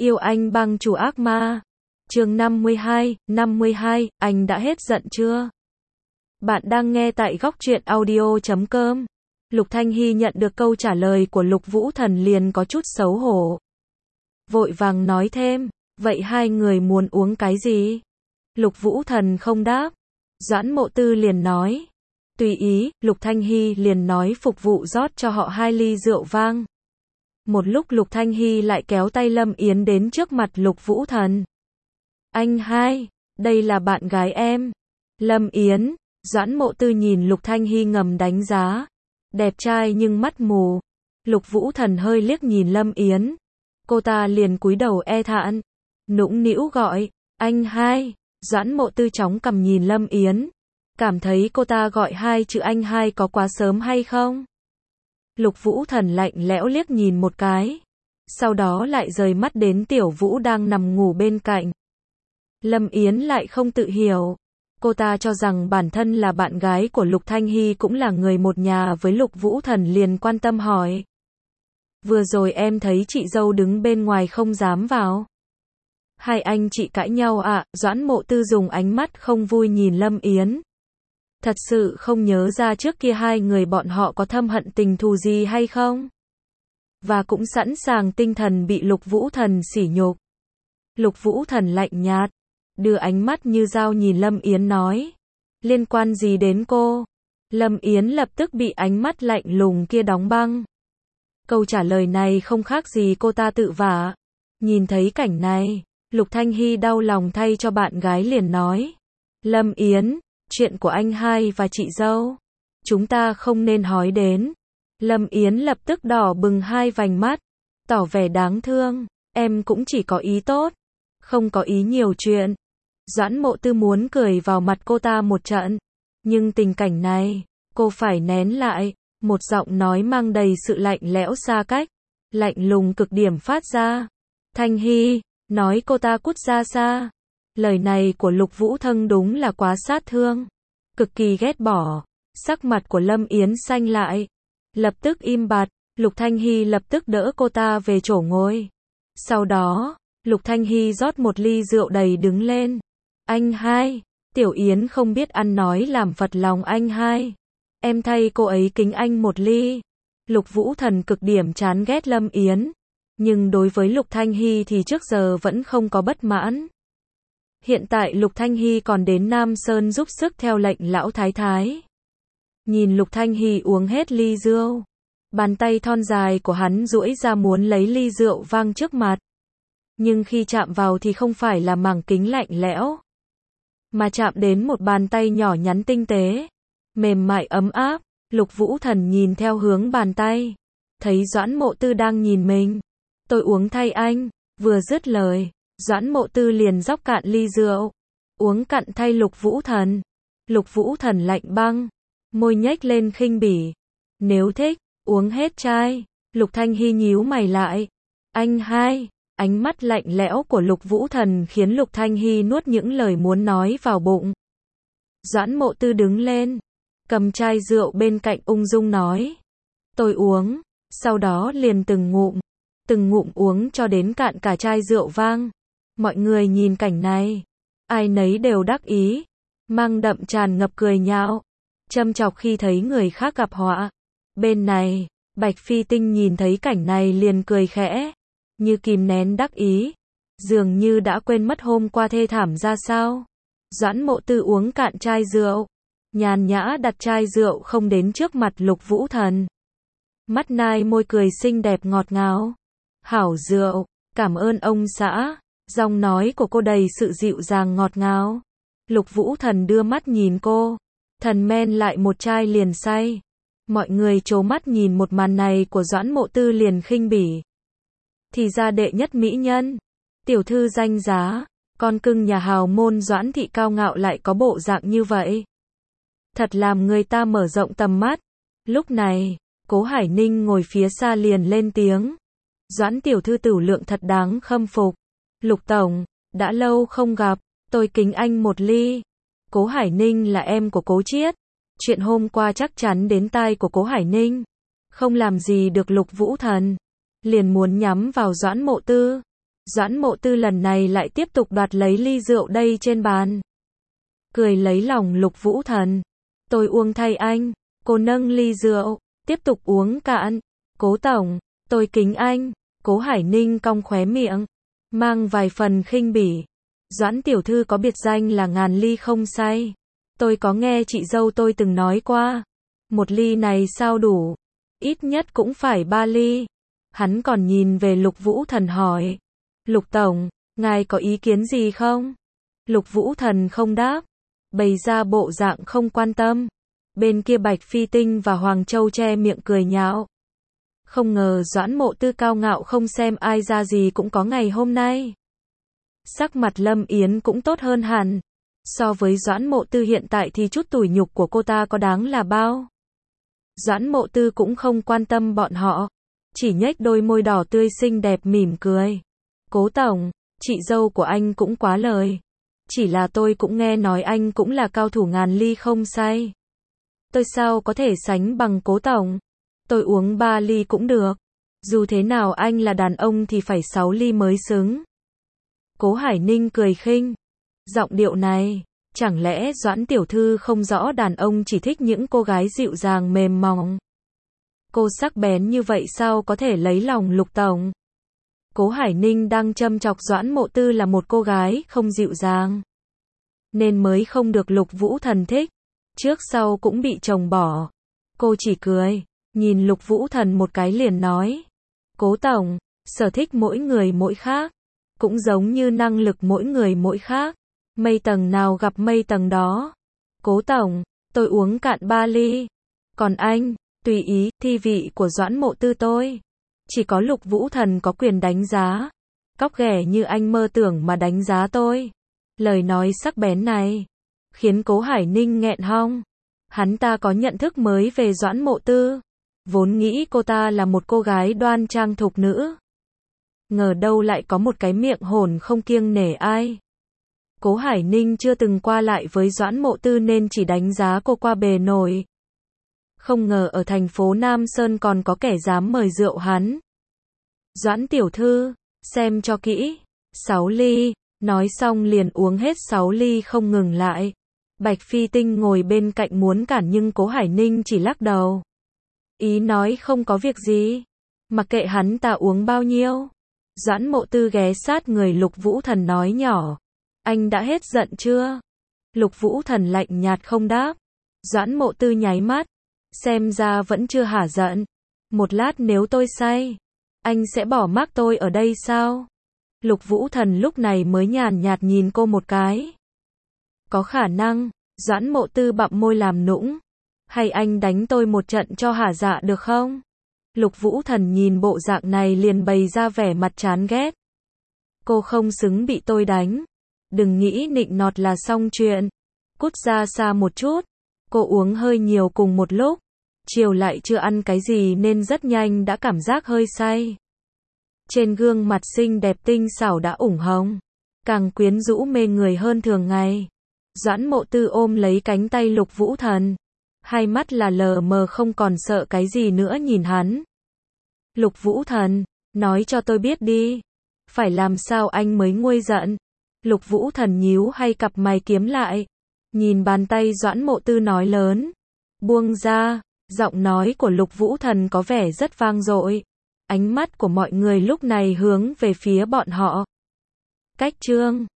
Yêu anh bang chủ ác ma. Chương 52, anh đã hết giận chưa? Bạn đang nghe tại góc truyện audio.com. Lục Thanh Hy nhận được câu trả lời của Lục Vũ Thần liền có chút xấu hổ. Vội vàng nói thêm, vậy hai người muốn uống cái gì? Lục Vũ Thần không đáp. Doãn Mộ Tư liền nói, tùy ý. Lục Thanh Hy liền nói phục vụ rót cho họ 2 ly rượu vang. Một lúc Lục Thanh Hy lại kéo tay Lâm Yến đến trước mặt Lục Vũ Thần. Anh hai, đây là bạn gái em. Lâm Yến. Doãn Mộ Tư nhìn Lục Thanh Hy ngầm đánh giá. Đẹp trai nhưng mắt mù. Lục Vũ Thần hơi liếc nhìn Lâm Yến. Cô ta liền cúi đầu e thẹn, nũng nĩu gọi, anh hai. Doãn Mộ Tư chóng cầm nhìn Lâm Yến. Cảm thấy cô ta gọi hai chữ anh hai có quá sớm hay không? Lục Vũ Thần lạnh lẽo liếc nhìn một cái. Sau đó lại rời mắt đến Tiểu Vũ đang nằm ngủ bên cạnh. Lâm Yến lại không tự hiểu. Cô ta cho rằng bản thân là bạn gái của Lục Thanh Hy cũng là người một nhà với Lục Vũ Thần liền quan tâm hỏi. Vừa rồi em thấy chị dâu đứng bên ngoài không dám vào. Hai anh chị cãi nhau ạ? Doãn Mộ Tư dùng ánh mắt không vui nhìn Lâm Yến. Thật sự không nhớ ra trước kia hai người bọn họ có thâm hận tình thù gì hay không? Và cũng sẵn sàng tinh thần bị Lục Vũ Thần sỉ nhục. Lục Vũ Thần lạnh nhạt, đưa ánh mắt như dao nhìn Lâm Yến nói. Liên quan gì đến cô? Lâm Yến lập tức bị ánh mắt lạnh lùng kia đóng băng. Câu trả lời này không khác gì cô ta tự vả. Nhìn thấy cảnh này, Lục Thanh Hy đau lòng thay cho bạn gái liền nói. Lâm Yến, chuyện của anh hai và chị dâu, chúng ta không nên hói đến. Lâm Yến lập tức đỏ bừng hai vành mắt, tỏ vẻ đáng thương, em cũng chỉ có ý tốt, không có ý nhiều chuyện. Doãn Mộ Tư muốn cười vào mặt cô ta một trận, nhưng tình cảnh này, cô phải nén lại, một giọng nói mang đầy sự lạnh lẽo xa cách, lạnh lùng cực điểm phát ra. Thanh Hy, nói cô ta cút ra xa. Lời này của Lục Vũ Thần đúng là quá sát thương, cực kỳ ghét bỏ. Sắc mặt của Lâm Yến xanh lại, lập tức im bặt. Lục Thanh Hy lập tức đỡ cô ta về chỗ ngồi. Sau đó, Lục Thanh Hy rót một ly rượu đầy đứng lên. Anh hai, Tiểu Yến không biết ăn nói làm phật lòng anh hai. Em thay cô ấy kính anh một ly. Lục Vũ Thần cực điểm chán ghét Lâm Yến, nhưng đối với Lục Thanh Hy thì trước giờ vẫn không có bất mãn. Hiện tại Lục Thanh Hy còn đến Nam Sơn giúp sức theo lệnh lão thái thái. Nhìn Lục Thanh Hy uống hết ly rượu, bàn tay thon dài của hắn duỗi ra muốn lấy ly rượu vang trước mặt. Nhưng khi chạm vào thì không phải là màng kính lạnh lẽo, mà chạm đến một bàn tay nhỏ nhắn tinh tế, mềm mại ấm áp. Lục Vũ Thần nhìn theo hướng bàn tay, thấy Doãn Mộ Tư đang nhìn mình. Tôi uống thay anh. Vừa dứt lời, Doãn Mộ Tư liền rót cạn ly rượu, uống cạn thay Lục Vũ Thần. Lục Vũ Thần lạnh băng, môi nhếch lên khinh bỉ. Nếu thích, uống hết chai. Lục Thanh Hy nhíu mày lại. Anh hai. Ánh mắt lạnh lẽo của Lục Vũ Thần khiến Lục Thanh Hy nuốt những lời muốn nói vào bụng. Doãn Mộ Tư đứng lên, cầm chai rượu bên cạnh ung dung nói. Tôi uống. Sau đó liền từng ngụm uống cho đến cạn cả chai rượu vang. Mọi người nhìn cảnh này, ai nấy đều đắc ý, mang đậm tràn ngập cười nhạo, châm chọc khi thấy người khác gặp họa. Bên này, Bạch Phi Tinh nhìn thấy cảnh này liền cười khẽ, như kìm nén đắc ý, dường như đã quên mất hôm qua thê thảm ra sao. Doãn Mộ Tư uống cạn chai rượu, nhàn nhã đặt chai rượu không đến trước mặt Lục Vũ Thần. Mắt nai môi cười xinh đẹp ngọt ngào. Hảo rượu, cảm ơn ông xã. Giọng nói của cô đầy sự dịu dàng ngọt ngào. Lục Vũ Thần đưa mắt nhìn cô, thần men lại một chai liền say. Mọi người trố mắt nhìn một màn này của Doãn Mộ Tư liền khinh bỉ. Thì ra đệ nhất mỹ nhân, tiểu thư danh giá, con cưng nhà hào môn Doãn thị cao ngạo lại có bộ dạng như vậy. Thật làm người ta mở rộng tầm mắt. Lúc này, Cố Hải Ninh ngồi phía xa liền lên tiếng. Doãn tiểu thư tửu lượng thật đáng khâm phục. Lục tổng, đã lâu không gặp, tôi kính anh một ly. Cố Hải Ninh là em của Cố Chiết. Chuyện hôm qua chắc chắn đến tai của Cố Hải Ninh. Không làm gì được Lục Vũ Thần, liền muốn nhắm vào Doãn Mộ Tư. Doãn Mộ Tư lần này lại tiếp tục đoạt lấy ly rượu đây trên bàn. Cười lấy lòng Lục Vũ Thần. Tôi uống thay anh. Cô nâng ly rượu, tiếp tục uống cạn. Cố tổng, tôi kính anh. Cố Hải Ninh cong khóe miệng, mang vài phần khinh bỉ. Doãn tiểu thư có biệt danh là ngàn ly không say. Tôi có nghe chị dâu tôi từng nói qua. Một ly này sao đủ? Ít nhất cũng phải 3 ly. Hắn còn nhìn về Lục Vũ Thần hỏi. Lục tổng, ngài có ý kiến gì không? Lục Vũ Thần không đáp, bày ra bộ dạng không quan tâm. Bên kia Bạch Phi Tinh và Hoàng Châu che miệng cười nhạo. Không ngờ Doãn Mộ Tư cao ngạo không xem ai ra gì cũng có ngày hôm nay. Sắc mặt Lâm Yến cũng tốt hơn hẳn. So với Doãn Mộ Tư hiện tại thì chút tủi nhục của cô ta có đáng là bao. Doãn Mộ Tư cũng không quan tâm bọn họ, chỉ nhếch đôi môi đỏ tươi xinh đẹp mỉm cười. Cố tổng, chị dâu của anh cũng quá lời. Chỉ là tôi cũng nghe nói anh cũng là cao thủ ngàn ly không say. Tôi sao có thể sánh bằng cố tổng? Tôi uống 3 ly cũng được. Dù thế nào anh là đàn ông thì phải 6 ly mới xứng. Cố Hải Ninh cười khinh. Giọng điệu này, chẳng lẽ Doãn tiểu thư không rõ đàn ông chỉ thích những cô gái dịu dàng mềm mỏng? Cô sắc bén như vậy sao có thể lấy lòng Lục tổng? Cố Hải Ninh đang châm chọc Doãn Mộ Tư là một cô gái không dịu dàng, nên mới không được Lục Vũ Thần thích. Trước sau cũng bị chồng bỏ. Cô chỉ cười, nhìn Lục Vũ Thần một cái liền nói. Cố tổng, sở thích mỗi người mỗi khác. Cũng giống như năng lực mỗi người mỗi khác. Mây tầng nào gặp mây tầng đó. Cố tổng, tôi uống cạn 3 ly. Còn anh, tùy ý, thi vị của Doãn Mộ Tư tôi. Chỉ có Lục Vũ Thần có quyền đánh giá. Cóc ghẻ như anh mơ tưởng mà đánh giá tôi. Lời nói sắc bén này khiến Cố Hải Ninh nghẹn họng. Hắn ta có nhận thức mới về Doãn Mộ Tư. Vốn nghĩ cô ta là một cô gái đoan trang thục nữ. Ngờ đâu lại có một cái miệng hồn không kiêng nể ai. Cố Hải Ninh chưa từng qua lại với Doãn Mộ Tư nên chỉ đánh giá cô qua bề nổi. Không ngờ ở thành phố Nam Sơn còn có kẻ dám mời rượu hắn. Doãn tiểu thư, xem cho kỹ. 6 ly, nói xong liền uống hết 6 ly không ngừng lại. Bạch Phi Tinh ngồi bên cạnh muốn cản nhưng Cố Hải Ninh chỉ lắc đầu. Ý nói không có việc gì. Mặc kệ hắn ta uống bao nhiêu. Doãn Mộ Tư ghé sát người Lục Vũ Thần nói nhỏ. Anh đã hết giận chưa? Lục Vũ Thần lạnh nhạt không đáp. Doãn Mộ Tư nháy mắt. Xem ra vẫn chưa hả giận. Một lát nếu tôi say, anh sẽ bỏ mặc tôi ở đây sao? Lục Vũ Thần lúc này mới nhàn nhạt nhìn cô một cái. Có khả năng. Doãn Mộ Tư bặm môi làm nũng. Hay anh đánh tôi một trận cho hả dạ được không? Lục Vũ Thần nhìn bộ dạng này liền bày ra vẻ mặt chán ghét. Cô không xứng bị tôi đánh. Đừng nghĩ nịnh nọt là xong chuyện. Cút ra xa một chút. Cô uống hơi nhiều cùng một lúc. Chiều lại chưa ăn cái gì nên rất nhanh đã cảm giác hơi say. Trên gương mặt xinh đẹp tinh xảo đã ửng hồng. Càng quyến rũ mê người hơn thường ngày. Doãn Mộ Tư ôm lấy cánh tay Lục Vũ Thần. Hai mắt là lờ mờ không còn sợ cái gì nữa nhìn hắn. Lục Vũ Thần, nói cho tôi biết đi. Phải làm sao anh mới nguôi giận? Lục Vũ Thần nhíu hay cặp mày kiếm lại. Nhìn bàn tay Doãn Mộ Tư nói lớn. Buông ra, giọng nói của Lục Vũ Thần có vẻ rất vang dội. Ánh mắt của mọi người lúc này hướng về phía bọn họ. Cách chương